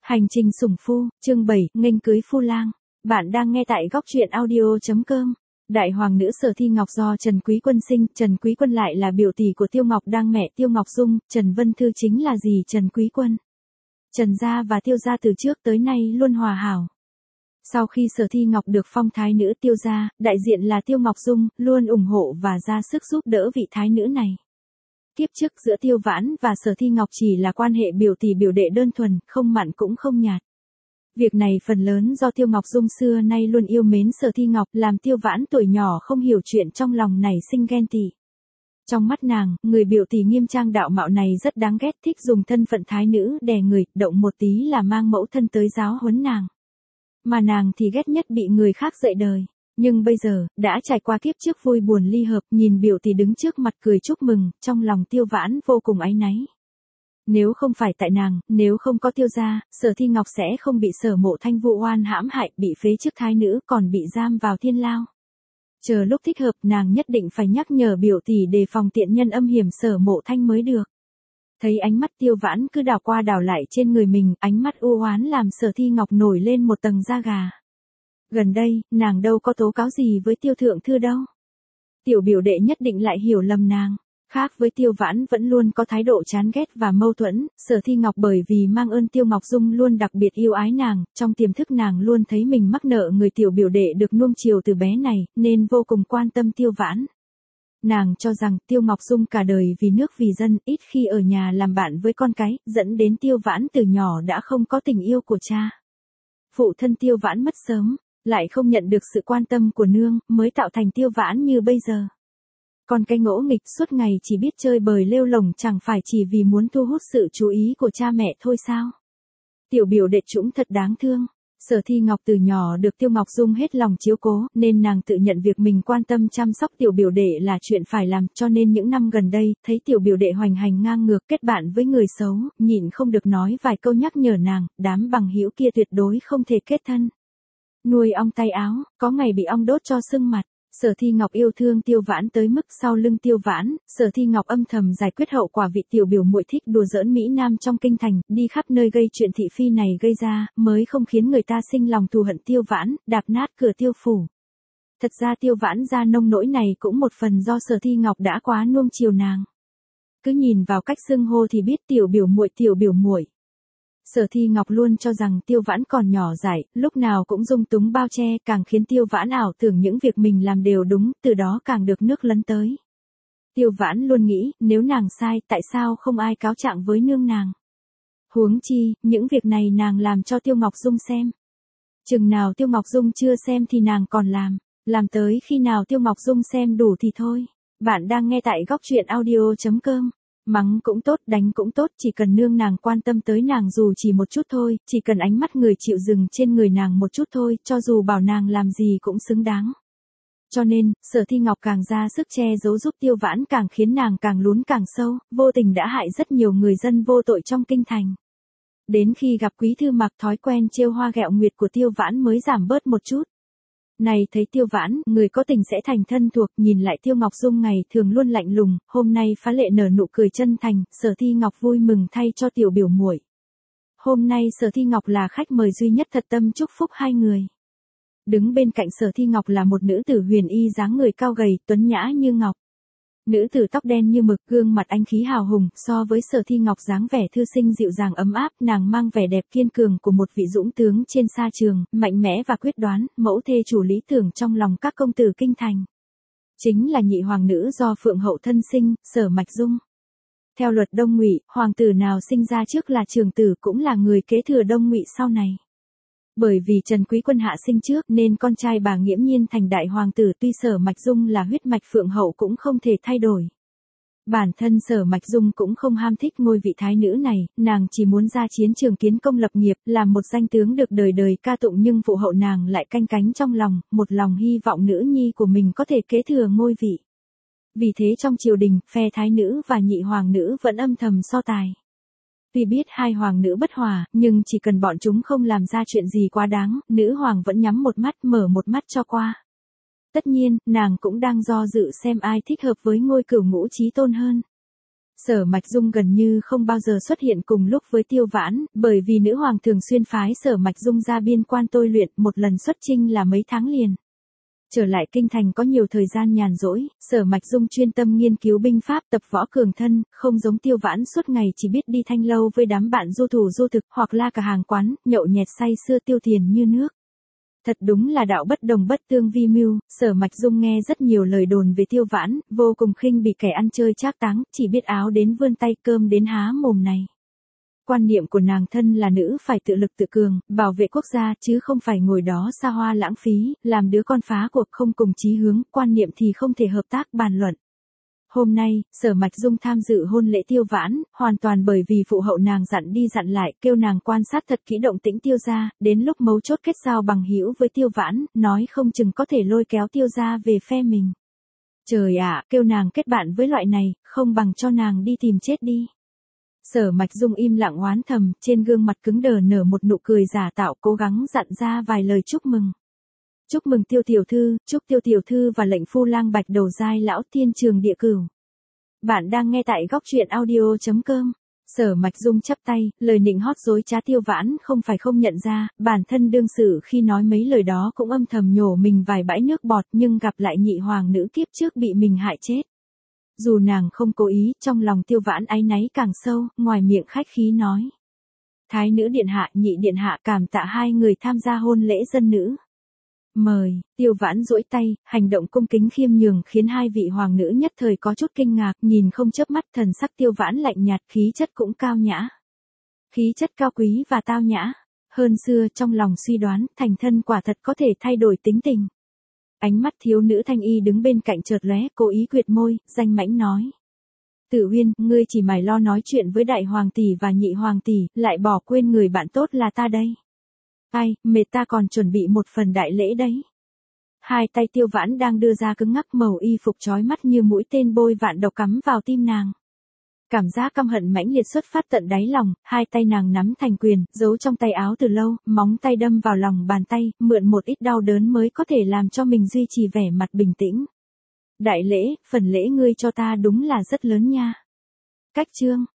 Hành trình sủng phu, chương 7, nghênh cưới phu lang. Bạn đang nghe tại góc truyện audio.com. Đại hoàng nữ Sở Thi Ngọc do Trần Quý Quân sinh, Trần Quý Quân lại là biểu tỷ của Tiêu Ngọc đang mẹ Tiêu Ngọc Dung, Trần Vân Thư chính là dì Trần Quý Quân. Trần gia và Tiêu gia từ trước tới nay luôn hòa hảo. Sau khi Sở Thi Ngọc được phong thái nữ Tiêu gia, đại diện là Tiêu Ngọc Dung, luôn ủng hộ và ra sức giúp đỡ vị thái nữ này. Kiếp trước giữa Tiêu Vãn và Sở Thi Ngọc chỉ là quan hệ biểu tỷ biểu đệ đơn thuần, không mặn cũng không nhạt. Việc này phần lớn do Tiêu Ngọc Dung xưa nay luôn yêu mến Sở Thi Ngọc, làm Tiêu Vãn tuổi nhỏ không hiểu chuyện trong lòng nảy sinh ghen tị. Trong mắt nàng, người biểu tỷ nghiêm trang đạo mạo này rất đáng ghét, thích dùng thân phận thái nữ đè người, động một tí là mang mẫu thân tới giáo huấn nàng. Mà nàng thì ghét nhất bị người khác dạy đời. Nhưng bây giờ, đã trải qua kiếp trước vui buồn ly hợp, nhìn biểu tỷ đứng trước mặt cười chúc mừng, trong lòng Tiêu Vãn vô cùng áy náy. Nếu không phải tại nàng, nếu không có Tiêu gia, Sở Thi Ngọc sẽ không bị Sở Mộ Thanh vu oan hãm hại, bị phế chức thái nữ, còn bị giam vào thiên lao. Chờ lúc thích hợp, nàng nhất định phải nhắc nhở biểu tỷ đề phòng tiện nhân âm hiểm Sở Mộ Thanh mới được. Thấy ánh mắt Tiêu Vãn cứ đảo qua đảo lại trên người mình, ánh mắt u oán làm Sở Thi Ngọc nổi lên một tầng da gà. Gần đây, nàng đâu có tố cáo gì với Tiêu thượng thư đâu. Tiểu biểu đệ nhất định lại hiểu lầm nàng. Khác với Tiêu Vãn vẫn luôn có thái độ chán ghét và mâu thuẫn, Sở Thi Ngọc bởi vì mang ơn Tiêu Ngọc Dung luôn đặc biệt yêu ái nàng, trong tiềm thức nàng luôn thấy mình mắc nợ người tiểu biểu đệ được nuông chiều từ bé này, nên vô cùng quan tâm Tiêu Vãn. Nàng cho rằng Tiêu Ngọc Dung cả đời vì nước vì dân, ít khi ở nhà làm bạn với con cái, dẫn đến Tiêu Vãn từ nhỏ đã không có tình yêu của cha. Phụ thân Tiêu Vãn mất sớm, lại không nhận được sự quan tâm của nương, mới tạo thành Tiêu Vãn như bây giờ. Còn cái ngỗ nghịch suốt ngày chỉ biết chơi bời lêu lổng chẳng phải chỉ vì muốn thu hút sự chú ý của cha mẹ thôi sao? Tiểu biểu đệ chúng thật đáng thương. Sở Thi Ngọc từ nhỏ được Tiêu Ngọc Dung hết lòng chiếu cố, nên nàng tự nhận việc mình quan tâm chăm sóc tiểu biểu đệ là chuyện phải làm, cho nên những năm gần đây, thấy tiểu biểu đệ hoành hành ngang ngược kết bạn với người xấu, nhịn không được nói vài câu nhắc nhở nàng, đám bằng hữu kia tuyệt đối không thể kết thân. Nuôi ong tay áo, có ngày bị ong đốt cho sưng mặt. Sở Thi Ngọc yêu thương Tiêu Vãn tới mức sau lưng Tiêu Vãn, Sở Thi Ngọc âm thầm giải quyết hậu quả vị tiểu biểu muội thích đùa giỡn Mỹ Nam trong kinh thành, đi khắp nơi gây chuyện thị phi này gây ra, mới không khiến người ta sinh lòng thù hận Tiêu Vãn, đạp nát cửa Tiêu phủ. Thật ra Tiêu Vãn ra nông nỗi này cũng một phần do Sở Thi Ngọc đã quá nuông chiều nàng. Cứ nhìn vào cách xưng hô thì biết tiểu biểu muội. Sở Thi Ngọc luôn cho rằng Tiêu Vãn còn nhỏ dại, lúc nào cũng dung túng bao che, càng khiến Tiêu Vãn ảo tưởng những việc mình làm đều đúng, từ đó càng được nước lấn tới. Tiêu Vãn luôn nghĩ, nếu nàng sai, tại sao không ai cáo trạng với nương nàng? Huống chi, những việc này nàng làm cho Tiêu Ngọc Dung xem. Chừng nào Tiêu Ngọc Dung chưa xem thì nàng còn làm tới khi nào Tiêu Ngọc Dung xem đủ thì thôi. Bạn đang nghe tại góc truyện audio.com. Mắng cũng tốt, đánh cũng tốt, chỉ cần nương nàng quan tâm tới nàng dù chỉ một chút thôi, chỉ cần ánh mắt người chịu dừng trên người nàng một chút thôi, cho dù bảo nàng làm gì cũng xứng đáng. Cho nên, Sở Thi Ngọc càng ra sức che giấu giúp Tiêu Vãn càng khiến nàng càng lún càng sâu, vô tình đã hại rất nhiều người dân vô tội trong kinh thành. Đến khi gặp Quý Thư Mặc, thói quen trêu hoa ghẹo nguyệt của Tiêu Vãn mới giảm bớt một chút. Này thấy Tiêu Vãn, người có tình sẽ thành thân thuộc, nhìn lại Tiêu Ngọc Dung ngày thường luôn lạnh lùng, hôm nay phá lệ nở nụ cười chân thành, Sở Thi Ngọc vui mừng thay cho tiểu biểu muội. Hôm nay Sở Thi Ngọc là khách mời duy nhất, thật tâm chúc phúc hai người. Đứng bên cạnh Sở Thi Ngọc là một nữ tử huyền y dáng người cao gầy, tuấn nhã như ngọc. Nữ tử tóc đen như mực, gương mặt anh khí hào hùng, so với Sở Thi Ngọc dáng vẻ thư sinh dịu dàng ấm áp, nàng mang vẻ đẹp kiên cường của một vị dũng tướng trên sa trường, mạnh mẽ và quyết đoán, mẫu thê chủ lý tưởng trong lòng các công tử kinh thành. Chính là nhị hoàng nữ do Phượng hậu thân sinh, Sở Mạch Dung. Theo luật Đông Ngụy, hoàng tử nào sinh ra trước là trưởng tử cũng là người kế thừa Đông Ngụy sau này. Bởi vì Trần Quý Quân hạ sinh trước nên con trai bà nghiễm nhiên thành đại hoàng tử, tuy Sở Mạch Dung là huyết mạch Phượng hậu cũng không thể thay đổi. Bản thân Sở Mạch Dung cũng không ham thích ngôi vị thái nữ này, nàng chỉ muốn ra chiến trường kiến công lập nghiệp, làm một danh tướng được đời đời ca tụng, nhưng phụ hậu nàng lại canh cánh trong lòng, một lòng hy vọng nữ nhi của mình có thể kế thừa ngôi vị. Vì thế trong triều đình, phe thái nữ và nhị hoàng nữ vẫn âm thầm so tài. Tuy biết hai hoàng nữ bất hòa, nhưng chỉ cần bọn chúng không làm ra chuyện gì quá đáng, nữ hoàng vẫn nhắm một mắt mở một mắt cho qua. Tất nhiên, nàng cũng đang do dự xem ai thích hợp với ngôi cửu ngũ chí tôn hơn. Sở Mạch Dung gần như không bao giờ xuất hiện cùng lúc với Tiêu Vãn, bởi vì nữ hoàng thường xuyên phái Sở Mạch Dung ra biên quan tôi luyện, một lần xuất chinh là mấy tháng liền. Trở lại kinh thành có nhiều thời gian nhàn rỗi, Sở Mạch Dung chuyên tâm nghiên cứu binh pháp, tập võ cường thân, không giống Tiêu Vãn suốt ngày chỉ biết đi thanh lâu với đám bạn du thủ du thực hoặc la cả hàng quán, nhậu nhẹt say sưa tiêu tiền như nước. Thật đúng là đạo bất đồng bất tương vi mưu. Sở Mạch Dung nghe rất nhiều lời đồn về Tiêu Vãn, vô cùng khinh bị kẻ ăn chơi trác táng, chỉ biết áo đến vươn tay cơm đến há mồm này. Quan niệm của nàng thân là nữ phải tự lực tự cường, bảo vệ quốc gia chứ không phải ngồi đó xa hoa lãng phí, làm đứa con phá cuộc không cùng chí hướng, quan niệm thì không thể hợp tác bàn luận. Hôm nay, Sở Mạch Dung tham dự hôn lễ Tiêu Vãn, hoàn toàn bởi vì phụ hậu nàng dặn đi dặn lại, kêu nàng quan sát thật kỹ động tĩnh Tiêu gia, đến lúc mấu chốt kết giao bằng hữu với Tiêu Vãn, nói không chừng có thể lôi kéo Tiêu gia về phe mình. Trời ạ, kêu nàng kết bạn với loại này, không bằng cho nàng đi tìm chết đi. Sở Mạch Dung im lặng oán thầm, trên gương mặt cứng đờ nở một nụ cười giả tạo, cố gắng dặn ra vài lời chúc mừng. Chúc mừng Tiêu tiểu thư, chúc Tiêu tiểu thư và lệnh phu lang bạch đầu giai lão thiên trường địa cửu. Bạn đang nghe tại góc truyện audio.com. Sở Mạch Dung chắp tay, lời nịnh hót dối trá Tiêu Vãn không phải không nhận ra, bản thân đương sự khi nói mấy lời đó cũng âm thầm nhổ mình vài bãi nước bọt, nhưng gặp lại nhị hoàng nữ kiếp trước bị mình hại chết. Dù nàng không cố ý, trong lòng Tiêu Vãn áy náy càng sâu, ngoài miệng khách khí nói. Thái nữ điện hạ, nhị điện hạ cảm tạ hai người tham gia hôn lễ dân nữ. Mời. Tiêu Vãn duỗi tay, hành động cung kính khiêm nhường khiến hai vị hoàng nữ nhất thời có chút kinh ngạc, nhìn không chớp mắt, thần sắc Tiêu Vãn lạnh nhạt, khí chất cũng cao nhã. Khí chất cao quý và tao nhã. Hơn xưa trong lòng suy đoán, thành thân quả thật có thể thay đổi tính tình. Ánh mắt thiếu nữ thanh y đứng bên cạnh chợt lóe, cố ý quyệt môi, danh mãnh nói. Tử Uyên, ngươi chỉ mải lo nói chuyện với đại hoàng tỷ và nhị hoàng tỷ, lại bỏ quên người bạn tốt là ta đây. Ai, mệt ta còn chuẩn bị một phần đại lễ đấy. Hai tay Tiêu Vãn đang đưa ra cứng ngắc, màu y phục chói mắt như mũi tên bôi vạn độc cắm vào tim nàng. Cảm giác căm hận mãnh liệt xuất phát tận đáy lòng, hai tay nàng nắm thành quyền, giấu trong tay áo từ lâu, móng tay đâm vào lòng bàn tay, mượn một ít đau đớn mới có thể làm cho mình duy trì vẻ mặt bình tĩnh. Đại lễ, phần lễ ngươi cho ta đúng là rất lớn nha. Cách chương.